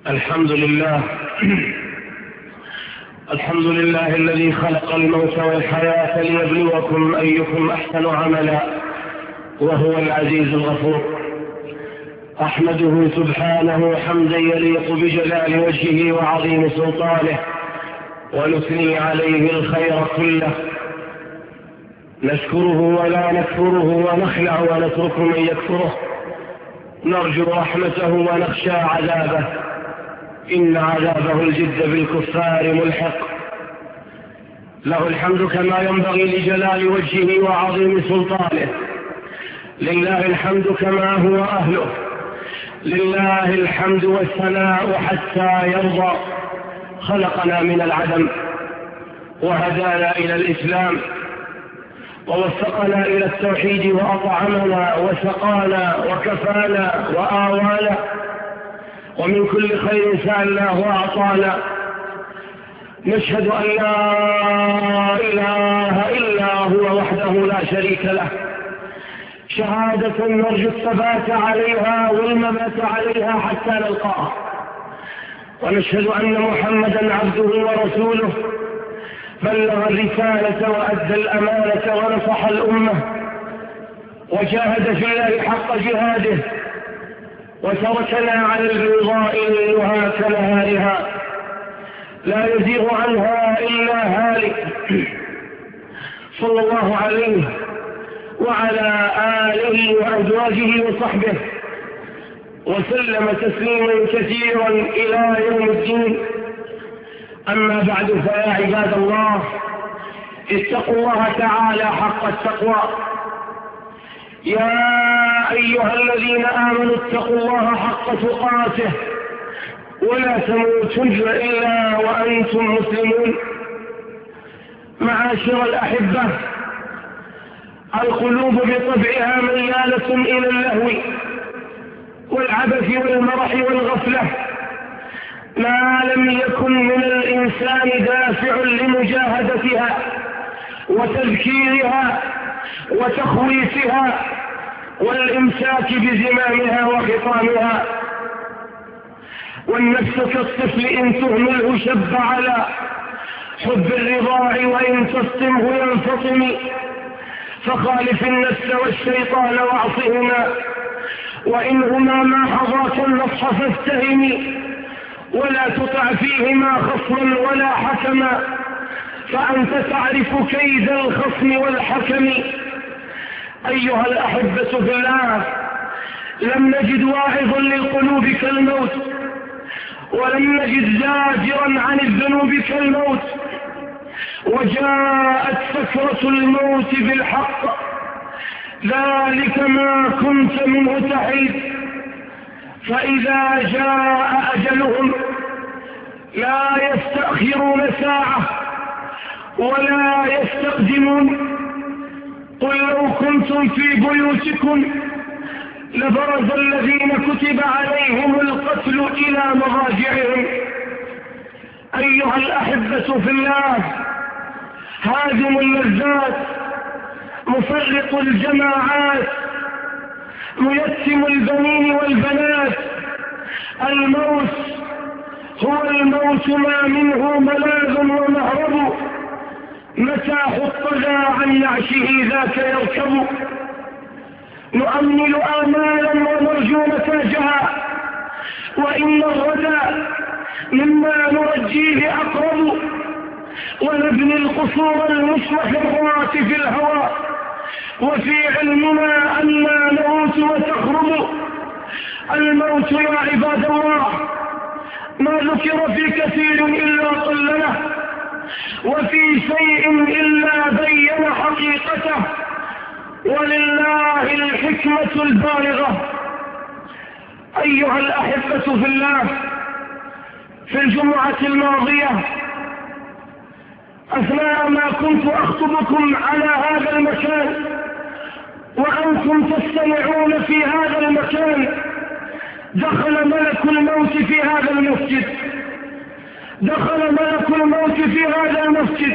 الحمد لله. الحمد لله الذي خلق الموت والحياة ليبلوكم أيكم أحسن عملا، وهو العزيز الغفور. أحمده سبحانه حمدا يليق بجلال وجهه وعظيم سلطانه، ونثني عليه الخير كله، نشكره ولا نكفره، ونخلع ونترك من يكفره، نرجو رحمته ونخشى عذابه، إن عذابه الجد بالكفار ملحق. له الحمد كما ينبغي لجلال وجهه وعظيم سلطانه، لله الحمد كما هو أهله، لله الحمد والثناء حتى يرضى. خلقنا من العدم وهدانا إلى الإسلام، ووفقنا إلى التوحيد، وأطعمنا وسقانا وكفانا وآوانا، ومن كل خير سألناه وأعطانا. نشهد أن لا إله إلا هو وحده لا شريك له، شهادة نرجو الثبات عليها والممات عليها حتى نلقاه. ونشهد أن محمدا عبده ورسوله، بلغ الرسالة وأدى الأمانة ونصح الأمة، وجاهد في الله حق جهاده، وتركنا على البيضاء ليلها كنهارها، لا يزيغ عنها إلا هالك. صلى الله عليه وعلى آله وأزواجه وصحبه وسلم تسليما كثيرا إلى يوم الدين. أما بعد، فيا عباد الله، اتقوا الله تعالى حق التقوى. يا أيها الذين آمنوا اتقوا الله حق تقاته، ولا تموتن إلا وأنتم مسلمون. معاشر الأحبة، القلوب بطبعها ميالة إلى اللهو والعبث والمرح والغفلة، ما لم يكن من الإنسان دافع لمجاهدتها وتذكيرها وتخويفها والإمساك بزمامها وخطامها. والنفس كالطفل إن تهمله شب على حب الرضاع، وإن تصطمه ينفطم. فخالف النفس والشيطان واعصهما، وإنهما ما حظاك النصح فاستهمي، ولا تطع فيهما خصما ولا حكما، فأنت تعرف كيد الخصم والحكم. أيها الأحبة في الله، لم نجد واعظا للقلوب كالموت، ولم نجد زاجرا عن الذنوب كالموت. وجاءت سكرة الموت بالحق، ذلك ما كنت منه تحيد. فإذا جاء أجلهم لا يستأخرون ساعة ولا يستقدمون. قل لو كنتم في بيوتكم لبرز الذين كتب عليهم القتل إلى مضاجعهم. أيها الأحبة في الله، هادم اللذات، مفرق الجماعات، ميتم البنين والبنات، الموت هو الموت، ما منه ملاذ ومهرب. متى حط ذا عن نعشه ذاك يركب. نؤمل آمالا ونرجو نتاجها، وإن الردى مما نرجيه أقرب. ونبني القصور المستحرات في الهوى، وفي علمنا أننا نموت وتخرب. الموت يا عباد الله ما ذكر في كثير إلا قلله، وفي شيء إلا بين حقيقته، ولله الحكمة البالغة. أيها الأحبة في الله، في الجمعة الماضية أثناء ما كنت أخطبكم على هذا المكان وأنتم تستمعون في هذا المكان، دخل ملك الموت في هذا المسجد. دخل ملك الموت في هذا المسجد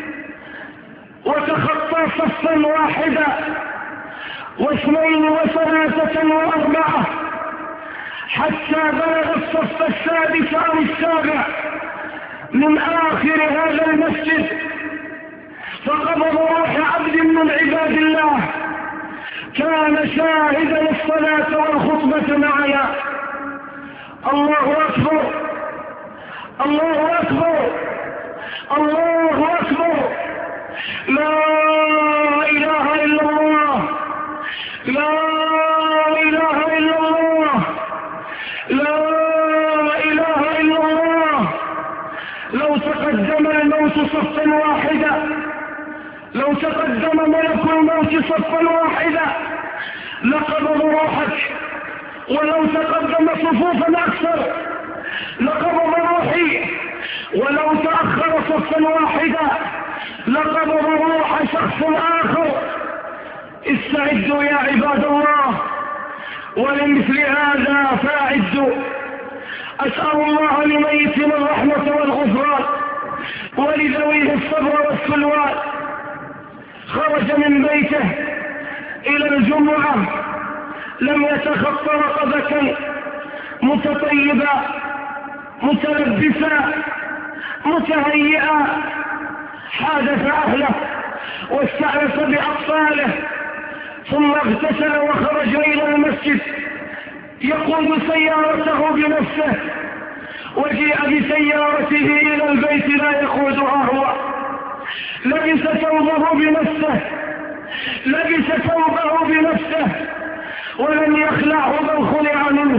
وتخطى صفا واحدا واثنين وثلاثة وأربعة، حتى بلغ الصف السادس أو السابع من آخر هذا المسجد، فقبض روح عبد من عباد الله كان شاهدا الصلاة والخطبة معنا. الله أكبر، الله أكبر، الله أكبر، لا إله إلا الله، لا إله إلا الله، لا إله إلا الله. لو تقدم الموت صفا واحدا، لو تقدم ملك الموت صفا واحدا لقبض روحك، ولو تقدم صفوفا أكثر لقبض روحي، ولو تأخر صفا واحدا لقبض روح شخص آخر. استعدوا يا عباد الله، ولمثل هذا فاعدوا. أسأل الله لميتنا الرحمة والغفران ولذويه الصبر والسلوان. خرج من بيته إلى الجمعة لم يتخطى رقبة، متطيبا متلبسا متهيئا، حادث أهله واستأنس بأطفاله، ثم اغتسل وخرج إلى المسجد يقود سيارته بنفسه، وجيء بسيارته إلى البيت لا يقودها هو، لبس ثوبه بنفسه، لبس ثوبه بنفسه ولم يخلعه بل خلع منه.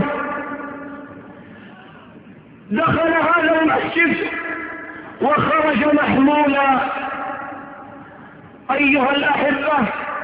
دخل هذا المسجد وخرج محمولا. أيها الأحبة،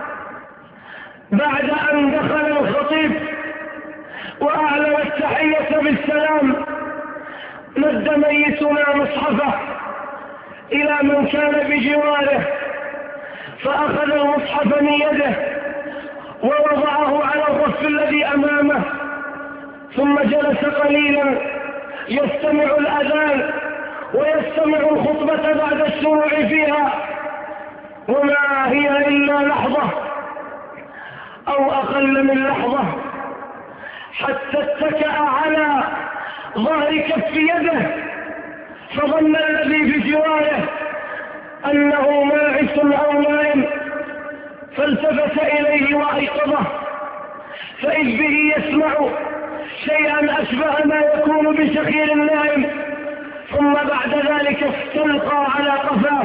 بعد أن دخل الخطيب وأعلن التحية بالسلام مد ميتنا مصحفه إلى من كان بجواره، فأخذ المصحف من يده ووضعه على الرف الذي أمامه، ثم جلس قليلا يستمع الأذان ويستمع الخطبة بعد الشروع فيها، وما هي إلا لحظة أو أقل من لحظة حتى اتكأ على ظهر كف يده، فظن الذي بجواره أنه ماعس أو نائم، فالتفت إليه وأيقظه، فإذ به يسمع شيئا أشبه ما يكون بشخير النائم، ثم بعد ذلك استلقى على قفاه.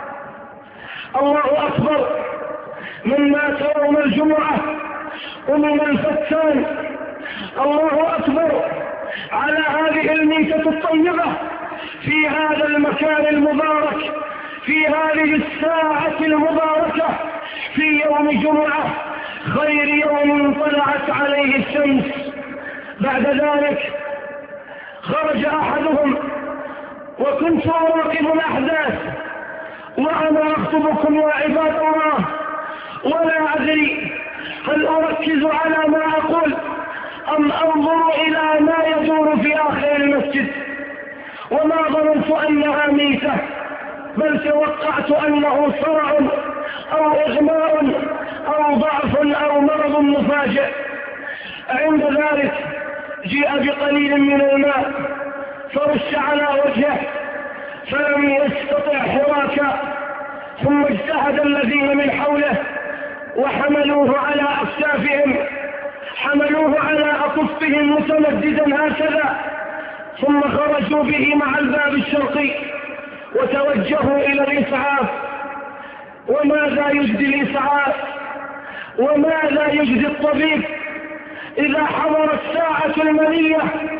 الله أكبر، من مات يوم الجمعة ومن الفتان. الله أكبر على هذه الميتة الطيبة في هذا المكان المبارك، في هذه الساعة المباركة، في يوم جمعة خير يوم طلعت عليه الشمس. بعد ذلك خرج أحدهم وكنت أراقب الأحداث وأنا أخطبكم يا عباد الله، ولا أدري هل أركز على ما أقول أم أنظر إلى ما يدور في آخر المسجد، وما ظننت أنها ميتة، بل توقعت أنه صرع أو إغماء أو ضعف أو مرض مفاجئ. عند ذلك جيء بقليل من الماء فرش على وجهه فلم يستطع حراكا، ثم اجتهد الذين من حوله وحملوه على أكتافهم، حملوه على أكفهم متمددا هكذا، ثم خرجوا به مع الباب الشرقي وتوجهوا إلى الإسعاف. وماذا يجدي الإسعاف؟ وماذا يجدي الطبيب إذا حضرت الساعة المنية؟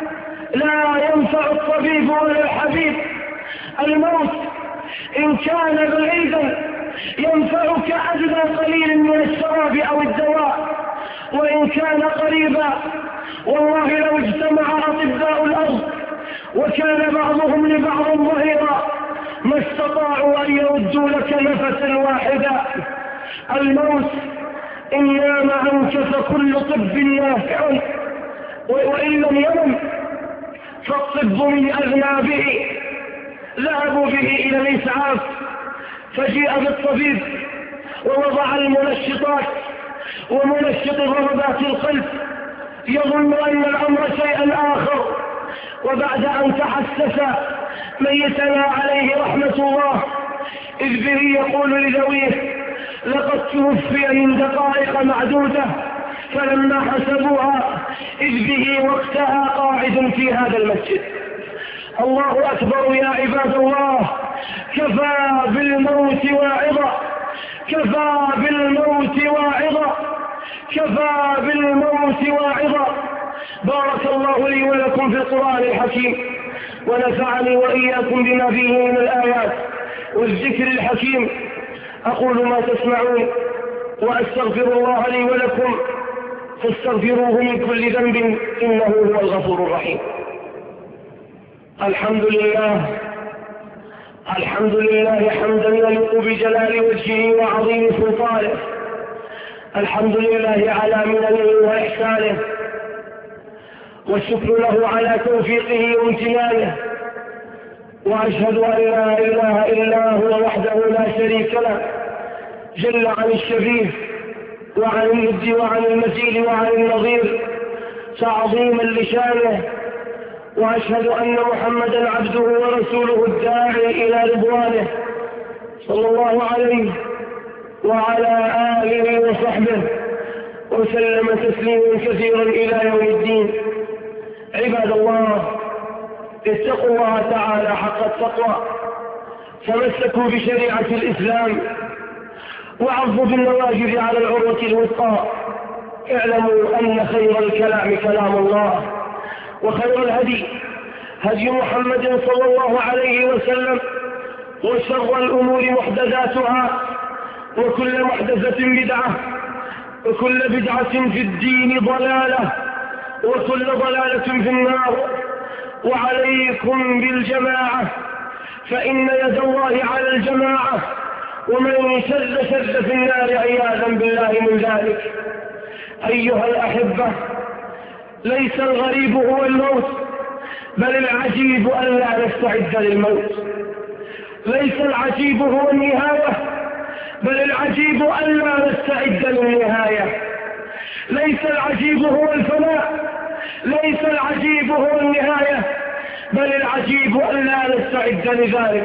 لا ينفع الطبيب ولا الحبيب. الموت إن كان بعيدا ينفعك أدنى قليل من الشراب أو الدواء، وإن كان قريبا والله لو اجتمع أطباء الأرض وكان بعضهم لبعض ظهيرا ما استطاعوا أن يردوا لك نفسا واحدا. الموت إن نام عنك فكل طب نافع، وإن لم ينم فالطب من أذنابه. ذهبوا به إلى الإسعاف، فجيء بالطبيب ووضع المنشطات ومنشط ضربات القلب يظن أن الأمر شيئا آخر، وبعد أن تحسس ميتنا عليه رحمة الله إذ به يقول لذويه: لقد توفي من دقائق معدودة، فلما حسبوها إذ به وقتها قاعد في هذا المسجد. الله أكبر يا عباد الله، كفى بالموت واعظة، كفى بالموت واعظة، كفى بالموت واعظة. بارك الله لي ولكم في القرآن الحكيم، ونفعني وإياكم بما فيه من الآيات والذكر الحكيم. أقول ما تسمعون وأستغفر الله لي ولكم، فاستغفروه من كل ذنب إنه هو الغفور الرحيم. الحمد لله، الحمد لله حمدا يليق بجلال وجهه وعظيم سلطانه. الحمد لله على مننه وإحسانه، والشكر له على توفيقه وامتنانه. وأشهد أن لا إله إلا هو وحده لا شريك له، جل عن الشبيه وعن الند وعن المثيل وعن النظير تعظيما لشانه. وأشهد أن محمدا عبده ورسوله الداعي إلى رضوانه، صلى الله عليه وعلى آله وصحبه وسلم تسليما كثيرا إلى يوم الدين. عباد الله، اتقوا الله تعالى حق التقوى، تمسكوا بشريعة الإسلام، وعضوا بالنواجذ على العروة الوثقى. اعلموا أن خير الكلام كلام الله، وخير الهدي هدي محمد صلى الله عليه وسلم، وشر الأمور محدثاتها، وكل محدثة بدعة، وكل بدعة في الدين ضلالة، وكل ضلالة في النار. وعليكم بالجماعة، فإن يد الله على الجماعة، ومن شذ في النار عياذا بالله من ذلك. أيها الأحبة، ليس الغريب هو الموت، بل العجيب ألا نستعد للموت. ليس العجيب هو النهاية، بل العجيب ألا نستعد للنهاية. ليس العجيب هو الفناء، ليس العجيب هو النهاية، بل العجيب ألا نستعد لذلك.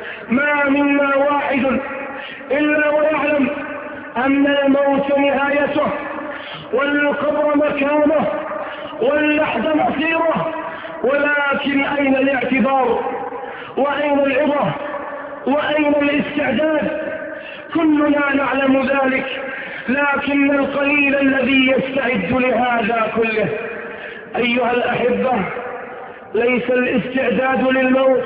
ما منا واحد إلا ويعلم أن الموت نهايته، والقبر مكانه، واللحد مصيره. ولكن أين الاعتبار؟ وأين العظة؟ وأين الاستعداد؟ كلنا نعلم ذلك، لكن القليل الذي يستعد لهذا كله. أيها الأحبة، ليس الاستعداد للموت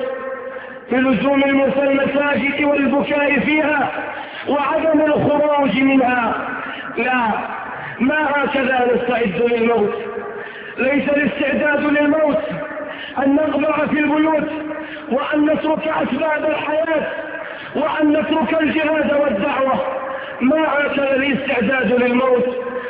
بلزوم المساجد والبكاء فيها وعدم الخروج منها، لا، ما هكذا نستعد للموت. ليس الاستعداد للموت أن نغبر في البيوت، وأن نترك أسباب الحياة، وأن نترك الجهاد والدعوة. ما هكذا الاستعداد للموت.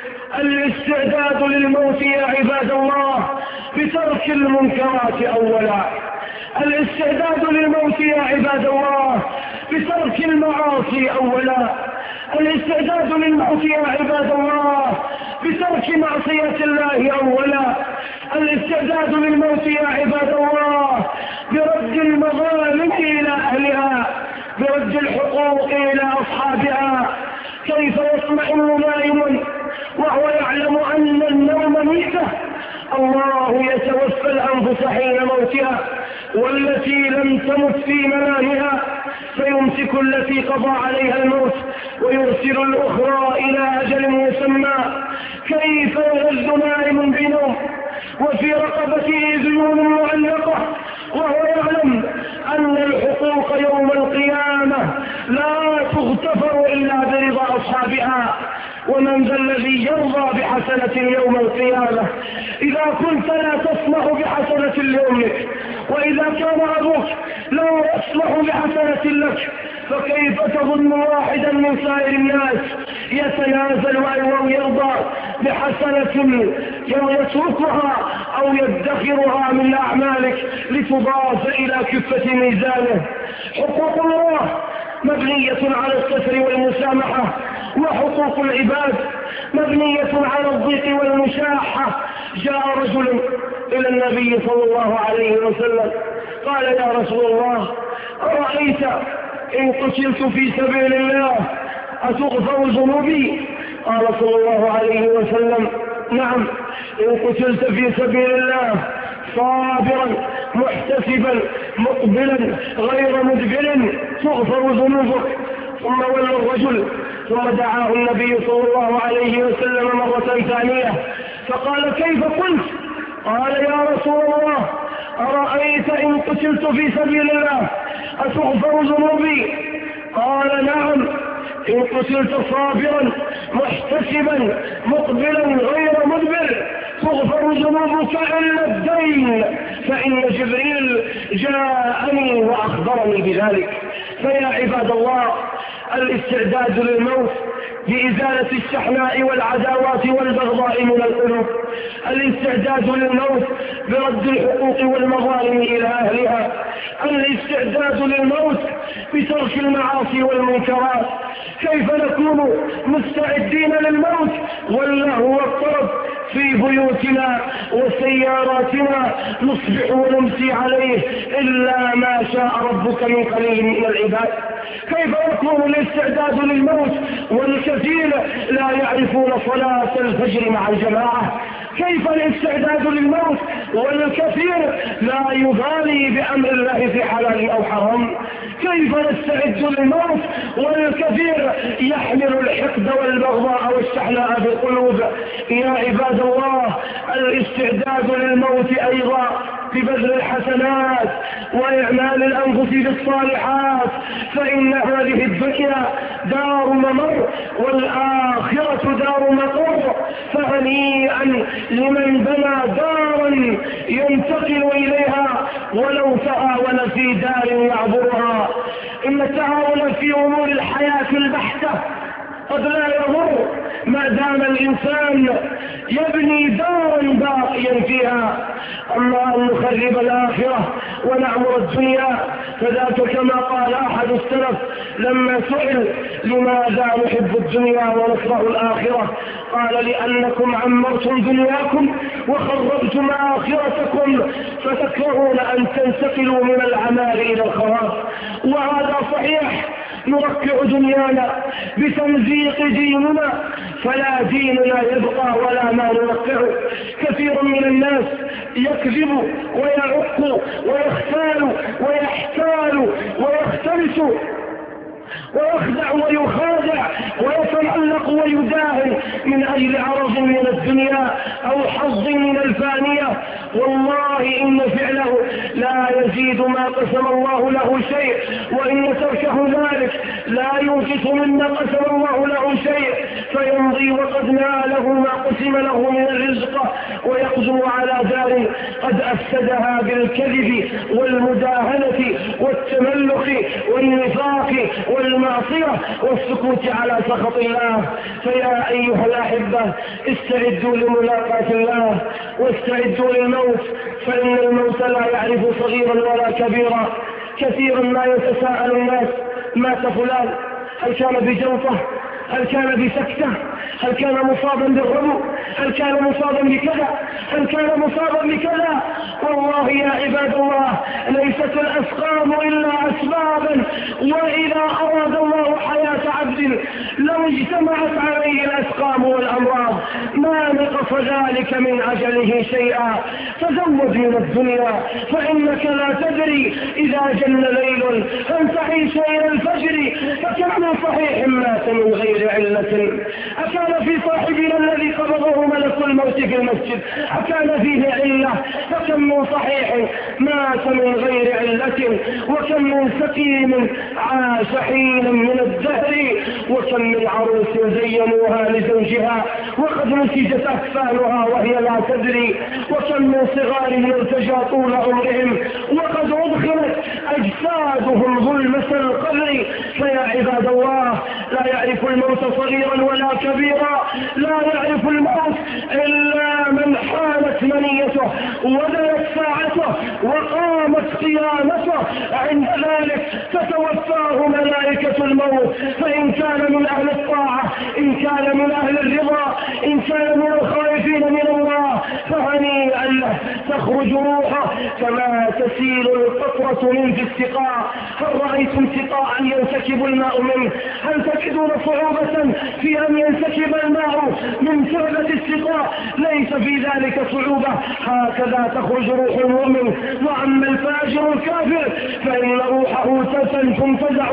الاستعداد للموت يا عباد الله بترك المنكرات أولا. الاستعداد للموت يا عباد الله بترك المعاصي أولا. الاستعداد للموت يا عباد الله بترك معصية الله أولا. الاستعداد للموت يا عباد الله برد المظالم إلى أهلها، برد الحقوق إلى أصحابها. كيف يطمئن نائم وهو يعلم أن النوم ميتة؟ الله يتوفى الأنفس حين موتها، والتي لم تمت في منامها فيمسك التي قضى عليها الموت ويرسل الأخرى إلى أجل مسمى. كيف يغز نائم بنوم وفي رقبته ديون معلقة وهو يعلم أن الحقوق يوم القيامة لا تغتفر إلا برضا أصحابها؟ ومن ذا الذي يرضى بحسنة يوم القيامة؟ إذا كنت لا تسمح بحسنة لأمك، وإذا كان أبوك لا يسمح بحسنة لك، فكيف تظن واحدا من سائر الناس يتنازل أو يرضى بحسنة يتركها أو يدخرها من أعمالك لتضاف إلى كفة ميزانه؟ حقوق الله مبنية على الستر والمسامحة، وحقوق العباد مبنية على الضيق والمشاحة. جاء رجل إلى النبي صلى الله عليه وسلم قال: يا رسول الله، أرأيت إن قتلت في سبيل الله أتغفر ذنوبي؟ قال صلى الله عليه وسلم: نعم، إن قتلت في سبيل الله صابرا محتسبا مقبلا غير مدبر تغفر ذنوبك. ثم ولى الرجل ثم دعاه النبي صلى الله عليه وسلم مرة ثانية فقال: كيف قلت؟ قال: يا رسول الله، أرأيت إن قتلت في سبيل الله أتغفر ذنوبي؟ قال: نعم، إن قتلت صابرا محتسبا مقبلا غير مدبر تغفر ذنوبك إلا الدين، فإن جبريل جاءني وأخبرني بذلك. فيا عباد الله، الاستعداد للموت بإزالة الشحناء والعداوات والبغضاء من القلوب، الاستعداد للموت برد الحقوق والمظالم إلى أهلها، الاستعداد للموت بترك المعاصي والمنكرات. كيف نكون مستعدين للموت واللهو والطرب في بيوتنا وسياراتنا نصبح ونمسي عليه إلا ما شاء ربك من قليل من العباد؟ كيف يكون الاستعداد للموت والكثير لا يعرفون صلاة الفجر مع الجماعة؟ كيف الاستعداد للموت والكثير لا يبالي بأمر الله في حلال أو حرام؟ كيف نستعد للموت والكثير يحمل الحقد والبغضاء والشحناء بالقلوب؟ يا عباد الله، الاستعداد للموت أيضا ببذل الحسنات وإعمال الأنفس بالصالحات، فإن هذه الدنيا دار ممر والآخرة دار مقر. فهنيئا لمن بنى دارا ينتقل إليها ولو تعاون في دار يعبرها. إن التعاون في أمور الحياة البحتة قد لا يضر ما دام الإنسان يبني دارا باقيا فيها. أما أن نخرب الآخرة ونعمر الدنيا فذاك كما قال أحد السلف لما سئل: لماذا نحب الدنيا ونكره الآخرة؟ قال: لأنكم عمرتم دنياكم وخربتم آخرتكم فتكرهون أن تنتقلوا من العمار إلى الخراب. وهذا صحيح، نركع دنيانا بتمزيق ديننا فلا ديننا يبقى ولا ما نركعه. كثير من الناس يكذب ويعق ويختال ويحتال ويختلس ويخدع ويخادع ويتملق ويداهن من أجل عرض من الدنيا أو حظ من الفانية. والله إن فعله لا يزيد ما قسم الله له شيء، وإن تركه ذلك لا ينقص مما قسم الله له شيء، فيمضي وقد ناله ما قسم له من الرزق ويقدم على دار قد أفسدها بالكذب والمداهنة والتملق والنفاق والمعصية والسكوت على سخط الله. فيا أيها الأحبة، استعدوا لملاقاة الله واستعدوا للموت، فإن الموت لا يعرف صغيرا ولا كبيرا. كثيرا ما يتساءل الناس: مات فلان، هل كان بجلطة؟ هل كان بسكتة؟ هل كان مصابا بالربو؟ هل كان مصابا بكذا؟ هل كان مصابا بكذا؟ والله يا عباد الله، ليست الأسقام إلا أسبابا، وإذا أراد الله حياة عبد لو اجتمعت عليه الأسقام والأمراض ما نقص ذلك من أجله شيئا. تزود من الدنيا فإنك لا تدري إذا جن ليل أن تعيش إلى الفجر، فكم من صحيح مات من غير علة. أكان في صاحبنا الذي قبضه ملك الموت في المسجد أكان فيه علة؟ فكم من صحيح مات من غير علة، وكم من سقيم عاش حينا من الدهر، وكم من عروس زينوها لزوجها وقد نسجت أكفانها وهي لا تدري، وكم من صغار يرتجى طول عمرهم وقد أدخلت أجسادهم ظلمة القبر. فيا عباد الله لا يعرف الموت صغيرا ولا كبيرا، لا يعرف الموت إلا من حالت منيته ودنت ساعته وقامت قيامته، عند ذلك تتوفاه ملائكة الموت، فإن كان من أهل الطاعة، إن كان من أهل الرضا، إن كان من الخائفين من الله فهنيئا له تخرج روحه كما تسيل القطرة من في السقاء. هل رأيتم سقاء ينسكب الماء منه؟ هل تجدون صعوبة في أن ينسكب الماء من كعبة السقاء؟ ليس في ذلك صعوبة. هكذا تخرج روح المؤمن. وأما الفاجر الكافر فإن روحه تنتزع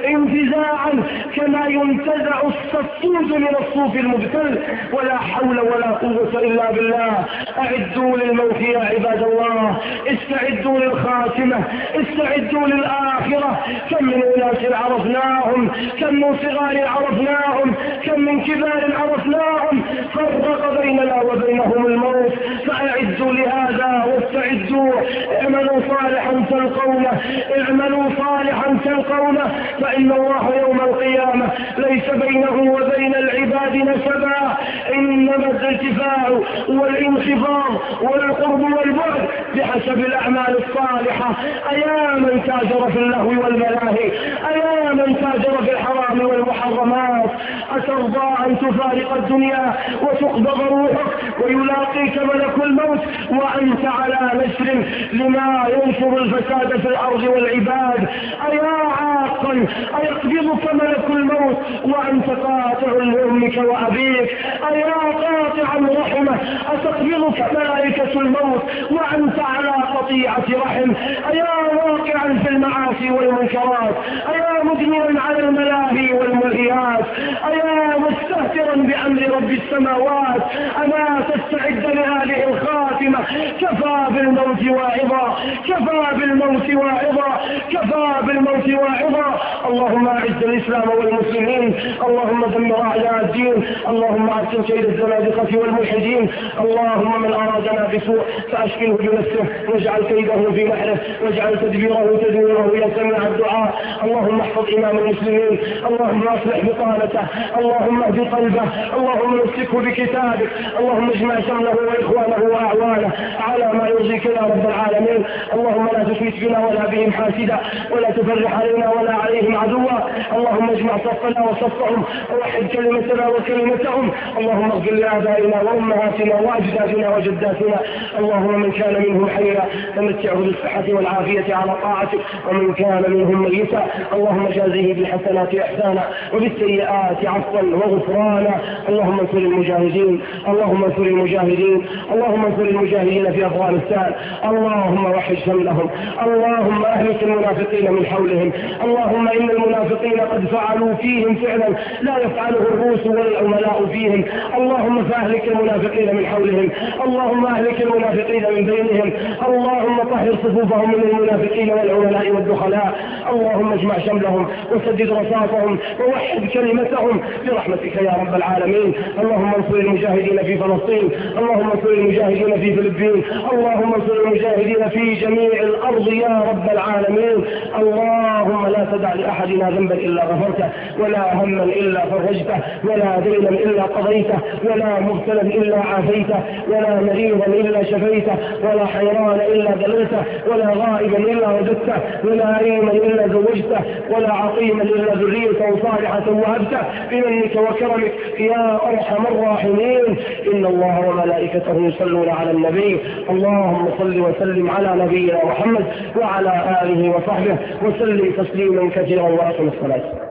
انتزاعا كما ينتزع الصفود من الصوف المبتل. ولا حول ولا قوة إلا بالله. أعدوا للموت يا عباد الله، استعدوا للخاتمة، استعدوا للآخرة. كم من أناس عرفناهم، كم من صغار عرفناهم، كم من كبار عرفناهم، فرق بيننا وبينهم الموت. فأعدوا لهذا واستعدوا. اعملوا صالحا تلقونه، اعملوا صالحا تلقونه، فإن الله يوم القيامة ليس بينه وبين العباد نسبا، إنما الارتفاع والانخفاض والقرب والبعد بحسب الأعمال الصالحة. أيا من تاجر في اللهو والملاهي، أيا من تاجر في الحرام والمحرمات، أترضى أن تفارق الدنيا وتقبض روحك ويلاقيك ملك الموت وأنت على نشر لما ينشر الفساد في الأرض والعباد؟ أيا عاقا أيقبضك ملك الموت وأنت قاطع لأمك وأبيك؟ أيا قاطع الرحمة أتقبضك ملائكة الموت وأنت على قطيعة رحم؟ أيا واقعا في المعاصي والمنكرات، أيا مدمنا على الملاهي والملهيات، أيا مستهترا بأمر رب السماوات، أما تستعد لهذه الخاتمة؟ كفى بالموت واعظا، كفى بالموت واعظا، كفى بالموت واعظا. اللهم أعز الإسلام والمسلمين، اللهم دمر أعداء الدين، اللهم أحسن كيد الزنادقة والملحدين. اللهم من أرادنا بسوء فأشكله بنفسه واجعل كيده في نحره واجعل تدبيره تدميره يا سميع الدعاء. اللهم احفظ إمام المسلمين، اللهم اصلح بطانته، اللهم اهد قلبه، اللهم امسكه بكتابك، اللهم اجمع شمله وإخوانه وأعوانه على ما يرضيك يا رب العالمين. اللهم لا تشمت بنا ولا بهم حاسدا ولا تفرح علينا ولا عليهم عدوا. اللهم اجمع صفنا وصفهم ووحد كلمتنا وكلمتهم. اللهم اغفر لآبائنا وأمهاتنا وأجدادنا وجداتنا. اللهم من كان منهم حيا فمتعه بالصحة والعافية على طاعتك، ومن كان منهم ميتا اللهم جازه بالحسنات إحسانا وبالسيئات عفوا وغفرانا. اللهم انصر المجاهدين، اللهم انصر المجاهدين، اللهم انصر المجاهدين في أفغانستان. اللهم وحد شملهم، اللهم أهلك المنافقين من حولهم. اللهم إن المنافقين قد فعلوا فيهم فعلا لا يفعله الروس ولا العملاء فيهم. اللهم فأهلك المنافقين من حولهم، اللهم أهلك المنافقين من بينهم. اللهم طهر صفوفهم من المنافقين والعملاء والدخلاء. اللهم اجمع شملهم وسدد رصاصهم ووحد كلمتهم برحمتك يا رب العالمين. اللهم انصر المجاهدين في فلسطين، اللهم انصر المجاهدين في فلبين، اللهم انصر المجاهدين في جميع الأرض يا رب العالمين. اللهم لا تدع لأحدنا ذنبا إلا غفرته، ولا هما إلا فرجته، ولا دينا إلا قضيته، ولا مبتلا إلا عافيته، ولا مريضا إلا شفيته، ولا حيران إلا دللته، ولا غائبا إلا وجدته، ولا عريما إلا زوجته، ولا عقيما إلا ذريته صالحة وهبته بمنك وكرمك يا أرحم الراحمين. إن الله وملائكته يصلون على النبي. اللهم صل وسلم على نبينا محمد وعلى آله وصحبه وسلم تسليما كثيرا وأقم الصلاة.